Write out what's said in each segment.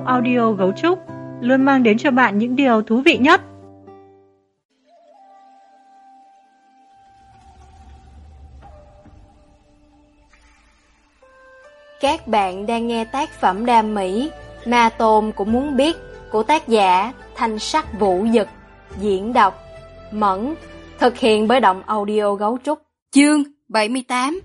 audio Gấu Trúc luôn mang đến cho bạn những điều thú vị nhất. Các bạn đang nghe tác phẩm đam mỹ Ma Tôn Cũng Muốn Biết của tác giả Thanh Sắc Vũ Dực, diễn đọc Mẫn, thực hiện bởi Động Audio Gấu Trúc. Chương 78.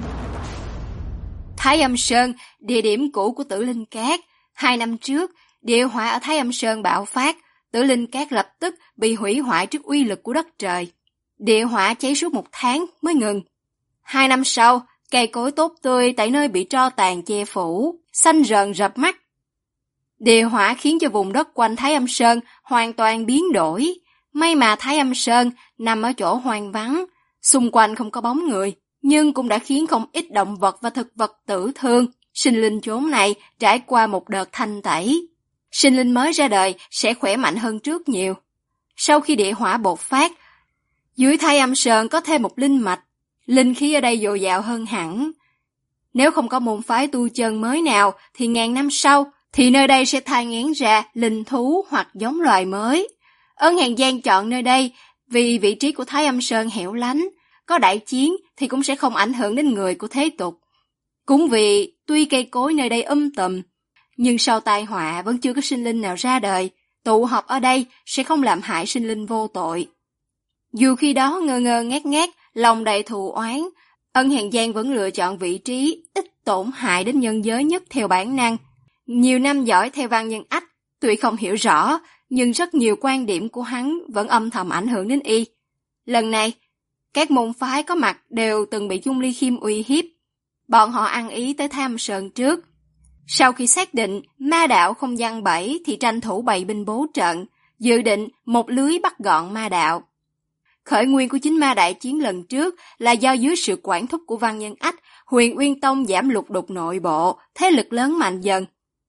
Thái Âm Sơn, địa điểm cũ của Tử Linh Cát. 2 năm trước, địa hỏa ở Thái Âm Sơn bạo phát, Tử Linh Cát lập tức bị hủy hoại trước uy lực của đất trời. Địa hỏa cháy suốt 1 tháng mới ngừng. 2 năm sau, cây cối tốt tươi tại nơi bị tro tàn che phủ, xanh rờn rợp mắt. Địa hỏa khiến cho vùng đất quanh Thái Âm Sơn hoàn toàn biến đổi. May mà Thái Âm Sơn nằm ở chỗ hoang vắng, xung quanh không có bóng người, nhưng cũng đã khiến không ít động vật và thực vật tử thương. Sinh linh chốn này trải qua một đợt thanh tẩy. Sinh linh mới ra đời sẽ khỏe mạnh hơn trước nhiều. Sau khi địa hỏa bộc phát, dưới Thái Âm Sơn có thêm một linh mạch, linh khí ở đây dồi dào hơn hẳn. Nếu không có môn phái tu chân mới nào thì ngàn năm sau thì nơi đây sẽ thai nghén ra linh thú hoặc giống loài mới. Ân Hàn Giang chọn nơi đây vì vị trí của Thái Âm Sơn hẻo lánh, có đại chiến thì cũng sẽ không ảnh hưởng đến người của thế tục. Cũng vì tuy cây cối nơi đây tùm, nhưng sau tai họa vẫn chưa có sinh linh nào ra đời, tụ họp ở đây sẽ không làm hại sinh linh vô tội. Dù khi đó ngơ ngơ ngác ngác, lòng đầy thù oán, Ân Hàn Giang vẫn lựa chọn vị trí ít tổn hại đến nhân giới nhất theo bản năng. Nhiều năm dõi theo Văn Nhân Ách, tuy không hiểu rõ, nhưng rất nhiều quan điểm của hắn vẫn âm thầm ảnh hưởng đến y. Lần này, các môn phái có mặt đều từng bị Dung Ly Khiêm uy hiếp. Bọn họ ăn ý tới Tham Sơn trước. Sau khi xác định ma đạo không giăng bẫy thì tranh thủ bày binh bố trận, dự định một lưới bắt gọn ma đạo. Khởi nguyên của chính ma đại chiến lần trước là do dưới sự quản thúc của Văn Nhân Ách, Huyền Uyên Tông giảm lục đục nội bộ, thế lực lớn mạnh dần.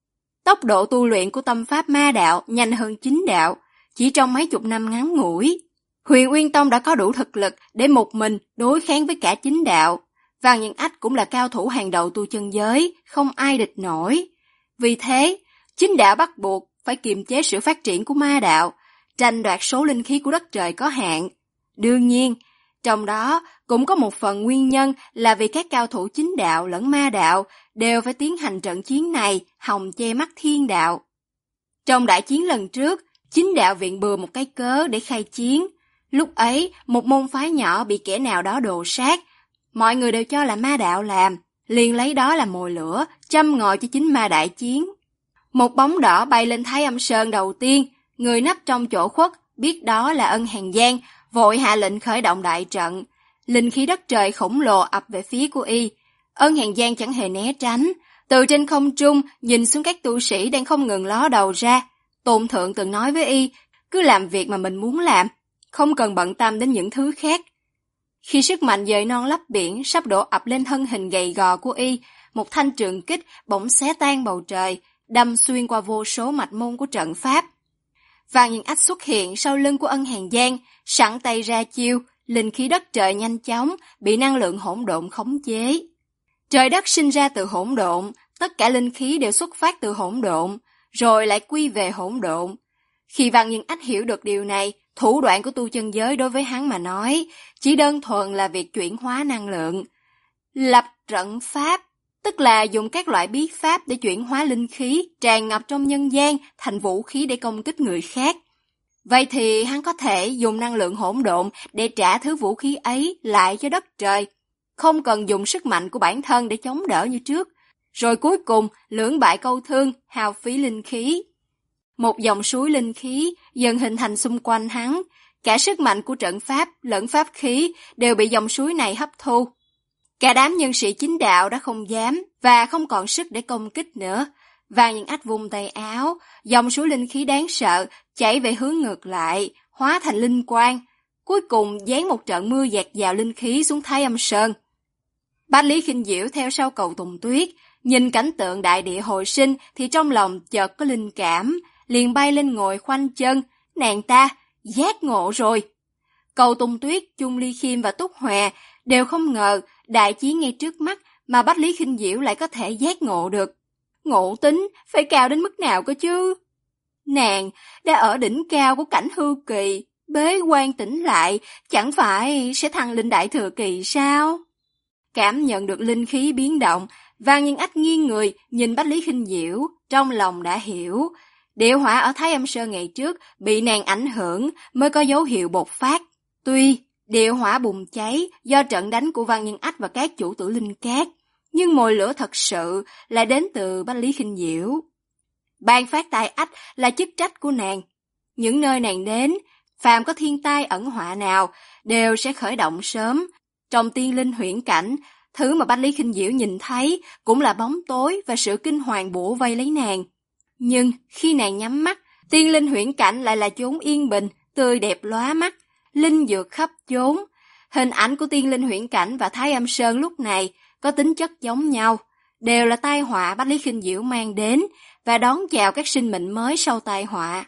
Tốc độ tu luyện của tâm pháp ma đạo nhanh hơn chính đạo, chỉ trong mấy chục năm ngắn ngủi. Huyền Uyên Tông đã có đủ thực lực để một mình đối kháng với cả chính đạo. Văn Nhân Ách cũng là cao thủ hàng đầu tu chân giới, không ai địch nổi. Vì thế, chính đạo bắt buộc phải kiềm chế sự phát triển của ma đạo, tranh đoạt số linh khí của đất trời có hạn. Đương nhiên, trong đó cũng có một phần nguyên nhân là vì các cao thủ chính đạo lẫn ma đạo đều phải tiến hành trận chiến này hòng che mắt thiên đạo. Trong đại chiến lần trước, chính đạo viện bừa một cái cớ để khai chiến. Lúc ấy, một môn phái nhỏ bị kẻ nào đó đồ sát. Mọi người đều cho là ma đạo làm, liền lấy đó làm mồi lửa, châm ngòi cho chính ma đại chiến. Một bóng đỏ bay lên Thái Âm Sơn đầu tiên, người nấp trong chỗ khuất, biết đó là Ân Hàn Giang, vội hạ lệnh khởi động đại trận. Linh khí đất trời khổng lồ ập về phía của y. Ân Hàn Giang chẳng hề né tránh, từ trên không trung nhìn xuống các tu sĩ đang không ngừng ló đầu ra. Tôn thượng từng nói với y, cứ làm việc mà mình muốn làm, không cần bận tâm đến những thứ khác. Khi sức mạnh dời non lấp biển sắp đổ ập lên thân hình gầy gò của y, một thanh trường kích bỗng xé tan bầu trời, đâm xuyên qua vô số mạch môn của trận pháp. Văn Nhân Ách xuất hiện sau lưng của Ân Hàn Giang, sẵn tay ra chiêu, linh khí đất trời nhanh chóng bị năng lượng hỗn độn khống chế. Trời đất sinh ra từ hỗn độn, tất cả linh khí đều xuất phát từ hỗn độn, rồi lại quy về hỗn độn. Khi Văn Nhân Ách hiểu được điều này, thủ đoạn của tu chân giới đối với hắn mà nói chỉ đơn thuần là việc chuyển hóa năng lượng. Lập trận pháp, tức là dùng các loại bí pháp để chuyển hóa linh khí tràn ngập trong nhân gian thành vũ khí để công kích người khác. Vậy thì hắn có thể dùng năng lượng hỗn độn để trả thứ vũ khí ấy lại cho đất trời, không cần dùng sức mạnh của bản thân để chống đỡ như trước, rồi cuối cùng lưỡng bại câu thương, hao phí linh khí. Một dòng suối linh khí dần hình thành xung quanh hắn, cả sức mạnh của trận pháp lẫn pháp khí đều bị dòng suối này hấp thu. Cả đám nhân sĩ chính đạo đã không dám và không còn sức để công kích nữa. Văn Nhân Ách vung tay áo, dòng suối linh khí đáng sợ chảy về hướng ngược lại, hóa thành linh quang, cuối cùng giáng một trận mưa dạt dào linh khí xuống Thái Âm Sơn. Bách Lý Khinh Diễu theo sau Cầu Tùng Tuyết, nhìn cảnh tượng đại địa hồi sinh thì trong lòng chợt có linh cảm, liền bay lên ngồi khoanh chân, nàng ta giác ngộ rồi. Cầu Tùng Tuyết, Dung Ly Khiêm và Túc Hòa đều không ngờ đại chiến ngay trước mắt mà Bách Lý Khinh Diễu lại có thể giác ngộ được. Ngộ tính phải cao đến mức nào cơ chứ? Nàng đã ở đỉnh cao của cảnh hư kỳ, bế quan tỉnh lại, chẳng phải sẽ thăng lên đại thừa kỳ sao? Cảm nhận được linh khí biến động, Văn Nhân Ách nghiêng người nhìn Bách Lý Khinh Diễu, trong lòng đã hiểu. Địa hỏa ở Thái Âm Sơn ngày trước bị nàng ảnh hưởng mới có dấu hiệu bộc phát. Tuy địa hỏa bùng cháy do trận đánh của Văn Nhân Ách và các chủ Tử Linh Cát, nhưng mồi lửa thật sự là đến từ Bách Lý Khinh Diễu. Ban phát tai ách là chức trách của nàng. Những nơi nàng đến, phàm có thiên tai ẩn họa nào, đều sẽ khởi động sớm. Trong tiên linh huyễn cảnh, thứ mà Bách Lý Khinh Diễu nhìn thấy cũng là bóng tối và sự kinh hoàng bủa vây lấy nàng. Nhưng khi nàng nhắm mắt, tiên linh huyễn cảnh lại là chốn yên bình, tươi đẹp lóa mắt, linh dược khắp chốn. Hình ảnh của tiên linh huyễn cảnh và Thái Âm Sơn lúc này có tính chất giống nhau, đều là tai họa Bách Lý Khinh Diễu mang đến và đón chào các sinh mệnh mới sau tai họa.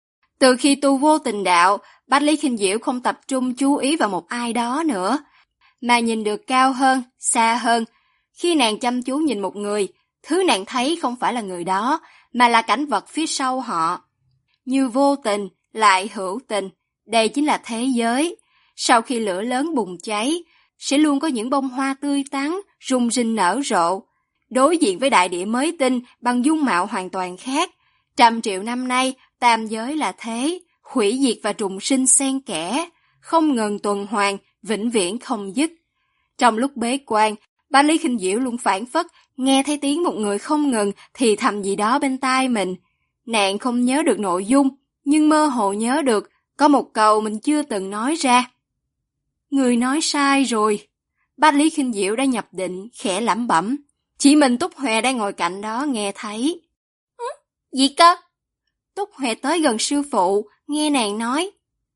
Từ khi tu vô tình đạo, Bách Lý Khinh Diễu không tập trung chú ý vào một ai đó nữa, mà nhìn được cao hơn, xa hơn. Khi nàng chăm chú nhìn một người, thứ nàng thấy không phải là người đó, mà là cảnh vật phía sau họ. Như vô tình, lại hữu tình, đây chính là thế giới. Sau khi lửa lớn bùng cháy, sẽ luôn có những bông hoa tươi tắn, rung rinh nở rộ. Đối diện với đại địa mới tinh bằng dung mạo hoàn toàn khác. 100 triệu năm nay, tam giới là thế, hủy diệt và trùng sinh xen kẽ, không ngừng tuần hoàn, vĩnh viễn không dứt. Trong lúc bế quan, Bách Lý Khinh Diễu luôn phảng phất nghe thấy tiếng một người không ngừng thì thầm gì đó bên tai mình. Nàng không nhớ được nội dung, nhưng mơ hồ nhớ được có một câu mình chưa từng nói ra. Người nói sai rồi. Bách Lý Khinh Diễu đã nhập định, khẽ lẩm bẩm. Chỉ mình Túc Huệ đang ngồi cạnh đó nghe thấy. Gì cơ? Túc Huệ tới gần sư phụ, nghe nàng nói.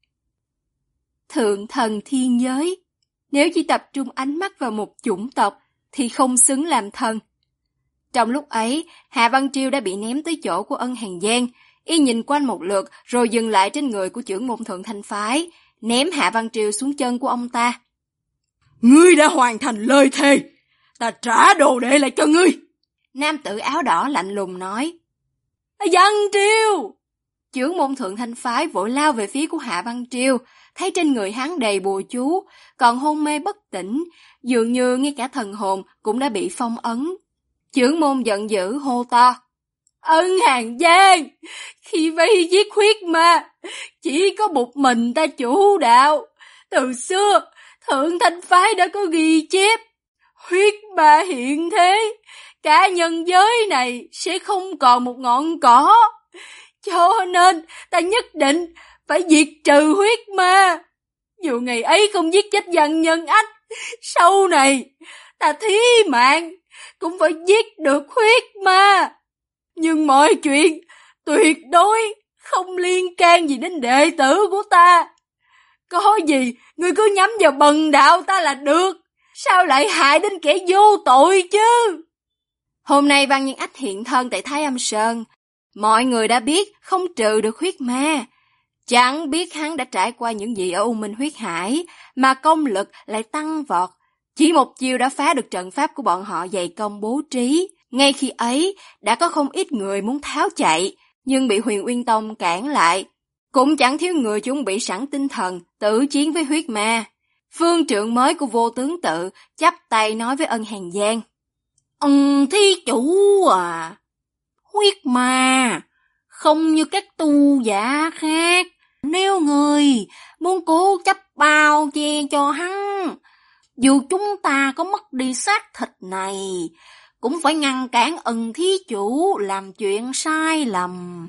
Thượng thần thiên giới, nếu chỉ tập trung ánh mắt vào một chủng tộc thì không xứng làm thần. Trong lúc ấy, Hạ Văn Triêu đã bị ném tới chỗ của Ân Hàn Giang, y nhìn quanh một lượt rồi dừng lại trên người của trưởng môn Thượng Thanh Phái, ném Hạ Văn Triêu xuống chân của ông ta. Ngươi đã hoàn thành lời thề, ta trả đồ đệ lại cho ngươi. Nam tử áo đỏ lạnh lùng nói. Văn Triêu! Trưởng môn Thượng Thanh Phái vội lao về phía của Hạ Văn Triêu, thấy trên người hắn đầy bùa chú, còn hôn mê bất tỉnh, dường như ngay cả thần hồn cũng đã bị phong ấn. Trưởng môn giận dữ hô to. Ân Hàn Giang, khi vây giết huyết ma, chỉ có một mình ta chủ đạo. Từ xưa, Thượng Thanh Phái đã có ghi chép, huyết ma hiện thế, cả nhân giới này sẽ không còn một ngọn cỏ. Cho nên ta nhất định phải diệt trừ huyết ma. Dù ngày ấy không giết chết Văn Nhân Ách, sau này ta thí mạng cũng phải giết được huyết ma. Nhưng mọi chuyện tuyệt đối không liên can gì đến đệ tử của ta. Có gì ngươi cứ nhắm vào bần đạo ta là được, sao lại hại đến kẻ vô tội chứ? Hôm nay Văn Nhân Ách hiện thân tại Thái Âm Sơn, mọi người đã biết không trừ được huyết ma. Chẳng biết hắn đã trải qua những gì ở U Minh Huyết Hải, mà công lực lại tăng vọt. Chỉ một chiêu đã phá được trận pháp của bọn họ dày công bố trí. Ngay khi ấy, đã có không ít người muốn tháo chạy, nhưng bị Huyền Uyên Tông cản lại. Cũng chẳng thiếu người chuẩn bị sẵn tinh thần, tử chiến với huyết ma. Phương trượng mới của Vô Tướng Tự chắp tay nói với Ân Hàn Giang. Thí chủ à, huyết ma không như các tu giả khác. Nếu người muốn cố chấp bao che cho hắn, dù chúng ta có mất đi xác thịt này, cũng phải ngăn cản Ân thí chủ làm chuyện sai lầm.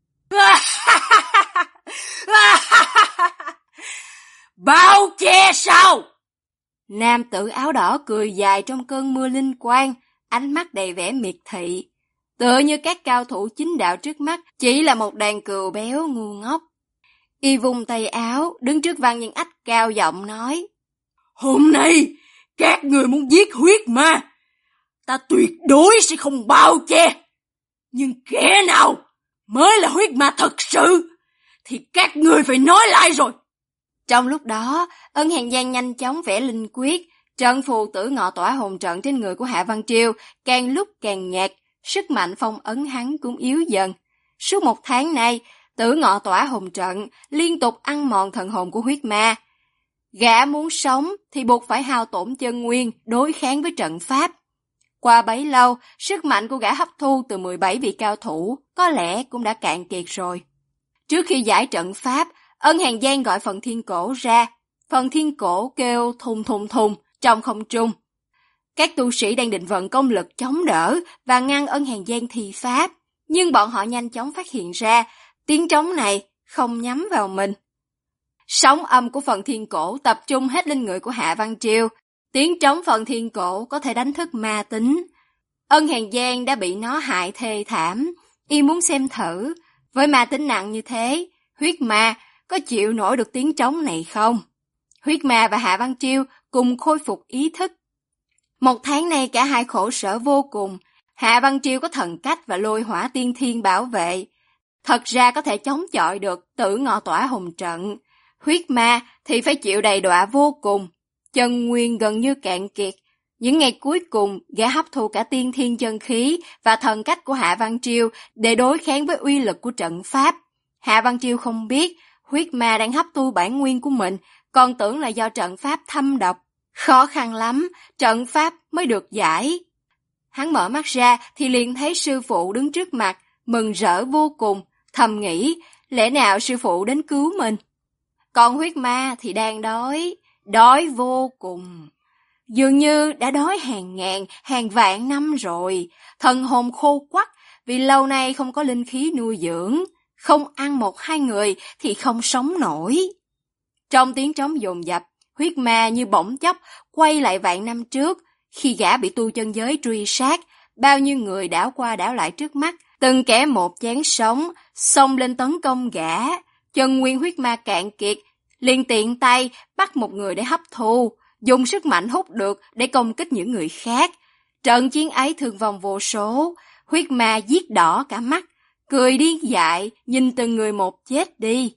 Bao che sao? Nam tử áo đỏ cười dài trong cơn mưa linh quang, ánh mắt đầy vẻ miệt thị. Tựa như các cao thủ chính đạo trước mắt chỉ là một đàn cừu béo ngu ngốc. Y vùng tay áo, đứng trước Văn Nhân Ách cao giọng nói. Hôm nay, các người muốn giết huyết ma, ta tuyệt đối sẽ không bao che. Nhưng kẻ nào mới là huyết ma thật sự, thì các người phải nói lại rồi. Trong lúc đó, Ân Hàn Giang nhanh chóng vẽ linh quyết, trận phù tử ngọ tỏa hồn trận trên người của Hạ Văn Triêu càng lúc càng nhạt, sức mạnh phong ấn hắn cũng yếu dần. Suốt 1 tháng nay, Tử Ngọ Tỏa Hồn Trận liên tục ăn mòn thần hồn của huyết ma. Gã muốn sống thì buộc phải hao tổn chân nguyên đối kháng với trận pháp. Qua bấy lâu, sức mạnh của gã hấp thu từ 17 vị cao thủ có lẽ cũng đã cạn kiệt rồi. Trước khi giải trận pháp, Ân Hàn Giang gọi Phần Thiên Cổ ra. Phần Thiên Cổ kêu thùng thùng thùng trong không trung. Các tu sĩ đang định vận công lực chống đỡ và ngăn Ân Hàn Giang thi pháp, nhưng bọn họ nhanh chóng phát hiện ra tiếng trống này không nhắm vào mình. Sóng âm của Phần Thiên Cổ tập trung hết lên người của Hạ Văn Triều. Tiếng trống Phần Thiên Cổ có thể đánh thức ma tính. Ân Hàn Giang đã bị nó hại thê thảm, y muốn xem thử, với ma tính nặng như thế, huyết ma có chịu nổi được tiếng trống này không? Huyết ma và Hạ Văn Triều cùng khôi phục ý thức. 1 tháng nay cả hai khổ sở vô cùng. Hạ Văn Triều có thần cách và lôi hỏa tiên thiên bảo vệ. Thật ra có thể chống chọi được Tử Ngọ Tỏa Hồn Trận. Huyết ma thì phải chịu đầy đọa vô cùng. Chân nguyên gần như cạn kiệt. Những ngày cuối cùng, gã hấp thu cả tiên thiên chân khí và thần cách của Hạ Văn Triều để đối kháng với uy lực của trận pháp. Hạ Văn Triều không biết huyết ma đang hấp thu bản nguyên của mình, còn tưởng là do trận pháp thâm độc. Khó khăn lắm, trận pháp mới được giải. Hắn mở mắt ra thì liền thấy sư phụ đứng trước mặt, mừng rỡ vô cùng, thầm nghĩ, lẽ nào sư phụ đến cứu mình? Còn huyết ma thì đang đói vô cùng. Dường như đã đói hàng ngàn, hàng vạn năm rồi, thần hồn khô quắt vì lâu nay không có linh khí nuôi dưỡng, không ăn 1-2 người thì không sống nổi. Trong tiếng trống dồn dập, huyết ma như bỗng chốc quay lại vạn năm trước, khi gã bị tu chân giới truy sát, bao nhiêu người đảo qua đảo lại trước mắt, từng kẻ một chán sống, xông lên tấn công gã. Chân nguyên huyết ma cạn kiệt, liền tiện tay bắt một người để hấp thu, dùng sức mạnh hút được để công kích những người khác. Trận chiến ấy thương vong vô số, huyết ma giết đỏ cả mắt, cười điên dại, nhìn từng người một chết đi.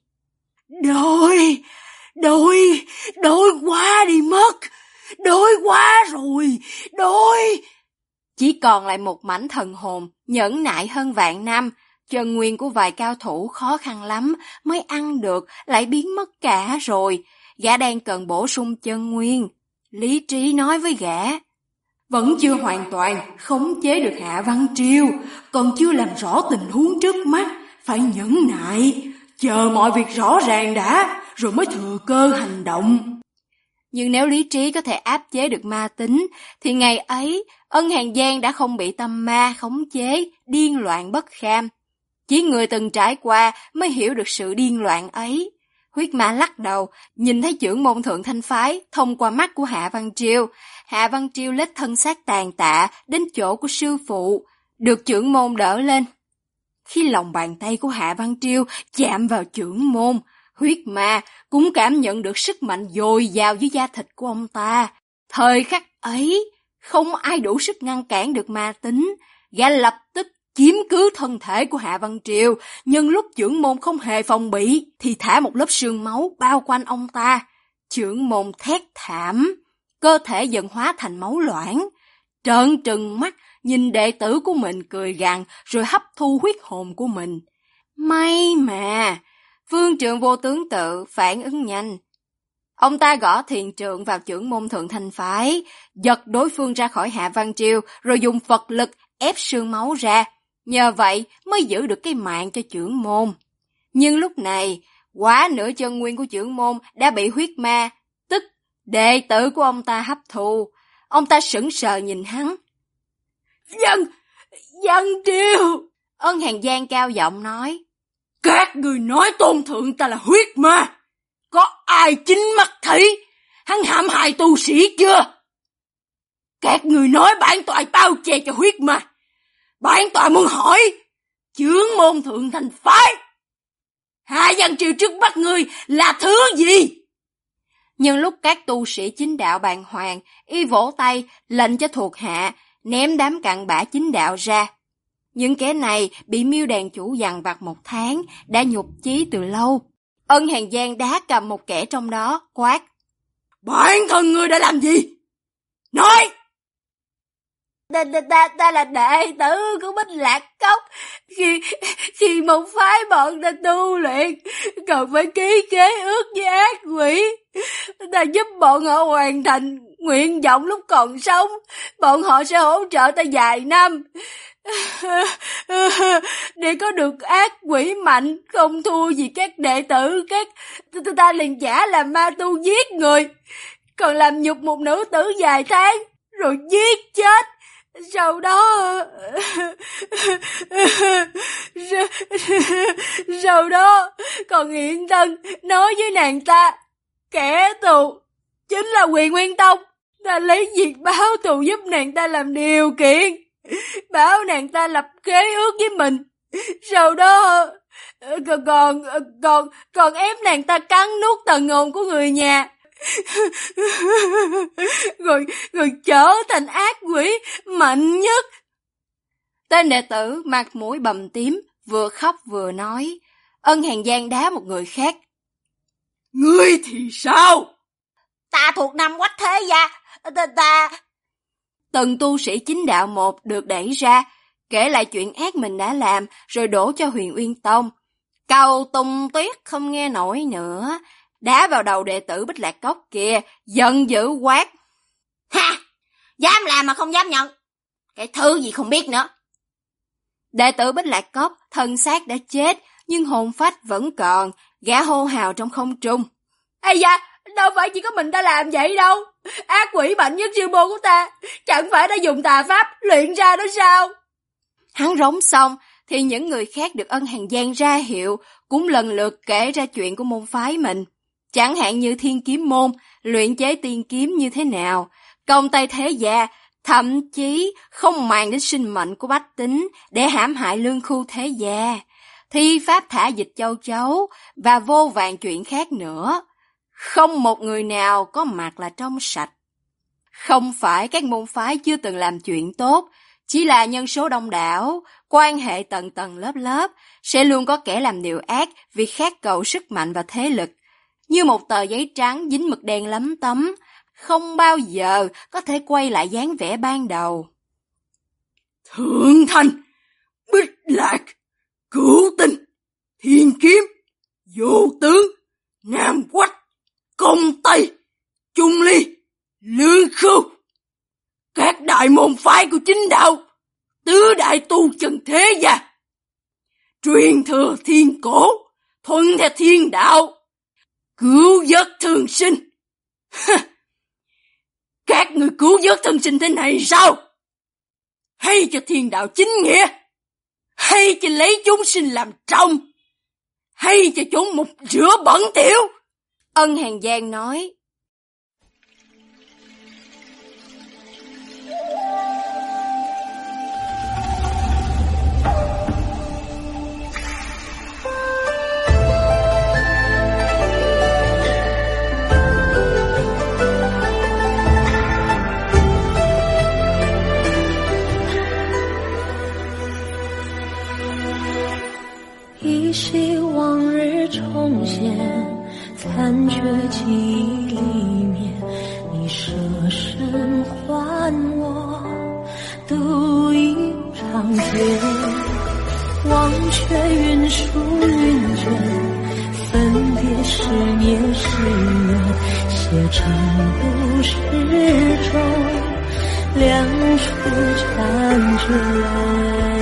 Đói quá đi mất, đói quá rồi, đói. Chỉ còn lại một mảnh thần hồn, nhẫn nại hơn vạn năm, chân nguyên của vài cao thủ khó khăn lắm mới ăn được, lại biến mất cả rồi. Gã đang cần bổ sung chân nguyên. Lý trí nói với gã, vẫn chưa hoàn toàn khống chế được Hạ Văn Triều, còn chưa làm rõ tình huống trước mắt, phải nhẫn nại, chờ mọi việc rõ ràng đã, rồi mới thừa cơ hành động. Nhưng nếu lý trí có thể áp chế được ma tính, thì ngày ấy Ân Hàn Giang đã không bị tâm ma khống chế, điên loạn bất kham. Chỉ người từng trải qua mới hiểu được sự điên loạn ấy. Huyết ma lắc đầu, nhìn thấy chưởng môn Thượng Thanh Phái thông qua mắt của Hạ Văn Triều. Hạ Văn Triều lết thân xác tàn tạ đến chỗ của sư phụ, được chưởng môn đỡ lên. Khi lòng bàn tay của Hạ Văn Triều chạm vào chưởng môn, huyết ma cũng cảm nhận được sức mạnh dồi dào dưới da thịt của ông ta. Thời khắc ấy, không ai đủ sức ngăn cản được ma tính. Gã lập tức chiếm cứ thân thể của Hạ Văn Triều, nhưng lúc chưởng môn không hề phòng bị, thì thả một lớp sương máu bao quanh ông ta. Chưởng môn thét thảm, cơ thể dần hóa thành máu loãng. Trợn trừng mắt, nhìn đệ tử của mình cười gằn, rồi hấp thu huyết hồn của mình. May mà, Phương Trượng Vô Tướng Tự phản ứng nhanh. Ông ta gõ thiền trượng vào chưởng môn Thượng Thanh Phái, giật đối phương ra khỏi Hạ Văn Triều, rồi dùng Phật lực ép sương máu ra. Nhờ vậy mới giữ được cái mạng cho chưởng môn. Nhưng lúc này, quá nửa chân nguyên của chưởng môn đã bị huyết ma, tức đệ tử của ông ta hấp thu. Ông ta sững sờ nhìn hắn. Văn Triều! Ân Hàn Giang cao giọng nói. Các người nói tôn thượng ta là huyết ma. Có ai chính mắt thấy hắn hãm hại tu sĩ chưa? Các người nói bản tọa bao che cho huyết ma. Bản tọa muốn hỏi, chưởng môn Thượng Thanh Phái, Hạ Văn Triều trước mắt người là thứ gì? Nhưng lúc các tu sĩ chính đạo bàng hoàng, y vỗ tay lệnh cho thuộc hạ ném đám cặn bã chính đạo ra. Những kẻ này bị Miêu đàn chủ dằn vặt 1 tháng, đã nhục chí từ lâu. Ân Hàn Giang đá cầm một kẻ trong đó, quát. Bản thân ngươi đã làm gì? Nói! Ta là đệ tử của Bích Lạc Cốc. Khi môn phái bọn ta tu luyện, cần phải ký khế ước với ác quỷ. Ta giúp bọn họ hoàn thành nguyện vọng lúc còn sống. Bọn họ sẽ hỗ trợ ta vài năm. Để có được ác quỷ mạnh, không thua gì các đệ tử các. Ta liền giả làm ma tu giết người, còn làm nhục một nữ tử vài tháng, rồi giết chết. Sau đó còn hiện thân nói với nàng ta, kẻ thù chính là Huyền Nguyên Tông. Ta lấy việc báo thù giúp nàng ta làm điều kiện, bảo nàng ta lập khế ước với mình. Sau đó còn ép nàng ta cắn nuốt thần hồn của người nhà. Rồi trở thành ác quỷ mạnh nhất. Tên đệ tử mặt mũi bầm tím, vừa khóc vừa nói. Ân Hàn Giang đá một người khác. Ngươi thì sao? Ta thuộc năm Quách Thế Gia. Ta... Từng tu sĩ chính đạo một được đẩy ra, kể lại chuyện ác mình đã làm, rồi đổ cho Huyền Uyên Tông. Cầu Tùng Tuyết không nghe nổi nữa, đá vào đầu đệ tử Bích Lạc Cốc kia, giận dữ quát. Ha! Dám làm mà không dám nhận. Cái thứ gì không biết nữa. Đệ tử Bích Lạc Cốc, thân xác đã chết, nhưng hồn phách vẫn còn, gã hô hào trong không trung. Ây da, đâu phải chỉ có mình ta làm vậy đâu. Ác quỷ mạnh nhất sư môn của ta, chẳng phải đã dùng tà pháp luyện ra đó sao? Hắn rống xong, thì những người khác được Ân Hàn Giang ra hiệu, cũng lần lượt kể ra chuyện của môn phái mình. Chẳng hạn như Thiên Kiếm Môn, luyện chế tiên kiếm như thế nào, công Tây Thế Gia, thậm chí không màng đến sinh mệnh của bách tính để hãm hại lương khu Thế Gia, thi pháp thả dịch châu chấu và vô vàn chuyện khác nữa. Không một người nào có mặt là trong sạch. Không phải các môn phái chưa từng làm chuyện tốt, chỉ là nhân số đông đảo, quan hệ tầng tầng lớp lớp, sẽ luôn có kẻ làm điều ác vì khát cầu sức mạnh và thế lực. Như một tờ giấy trắng dính mực đen lấm tấm, không bao giờ có thể quay lại dáng vẻ ban đầu. Thượng Thành, Bích Lạc, Cửu Tinh, Thiên Kiếm, Vô Tướng, Nam Quách, Công Tây, Trung Ly, Lương Khưu. Các đại môn phái của chính đạo, tứ đại tu chân thế gia, truyền thừa thiên cổ, thuận theo thiên đạo, cứu vớt thường sinh. Các người cứu vớt thường sinh thế này sao? Hay cho thiên đạo chính nghĩa? Hay cho lấy chúng sinh làm trong? Hay cho chúng một rửa bẩn thỉu? Ân Hàn Giang nói. 依稀往日重现，残缺记忆里面，你舍身还我独一长剑，忘却云舒云卷，分别是年是月，写成故事中两处缠卷。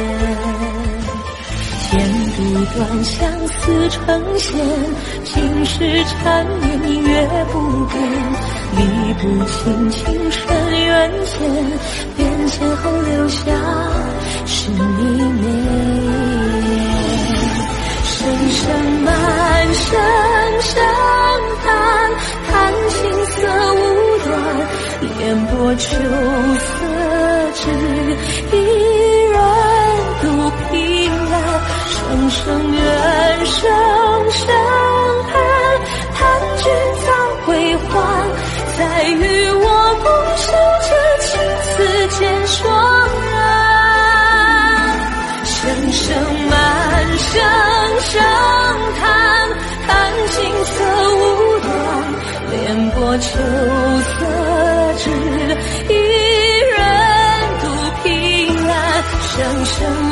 剑不断，相思成线，心事缠绵，明月不变，理不清情深缘浅，变迁后留下是你美。声声满声声叹，叹青涩无端，烟波秋色只一人独凭栏。声声怨，声声恨，叹君早归还，再与我共守这青丝渐霜染。声声满，声声叹，叹青涩无端，莲波秋色只一人独凭生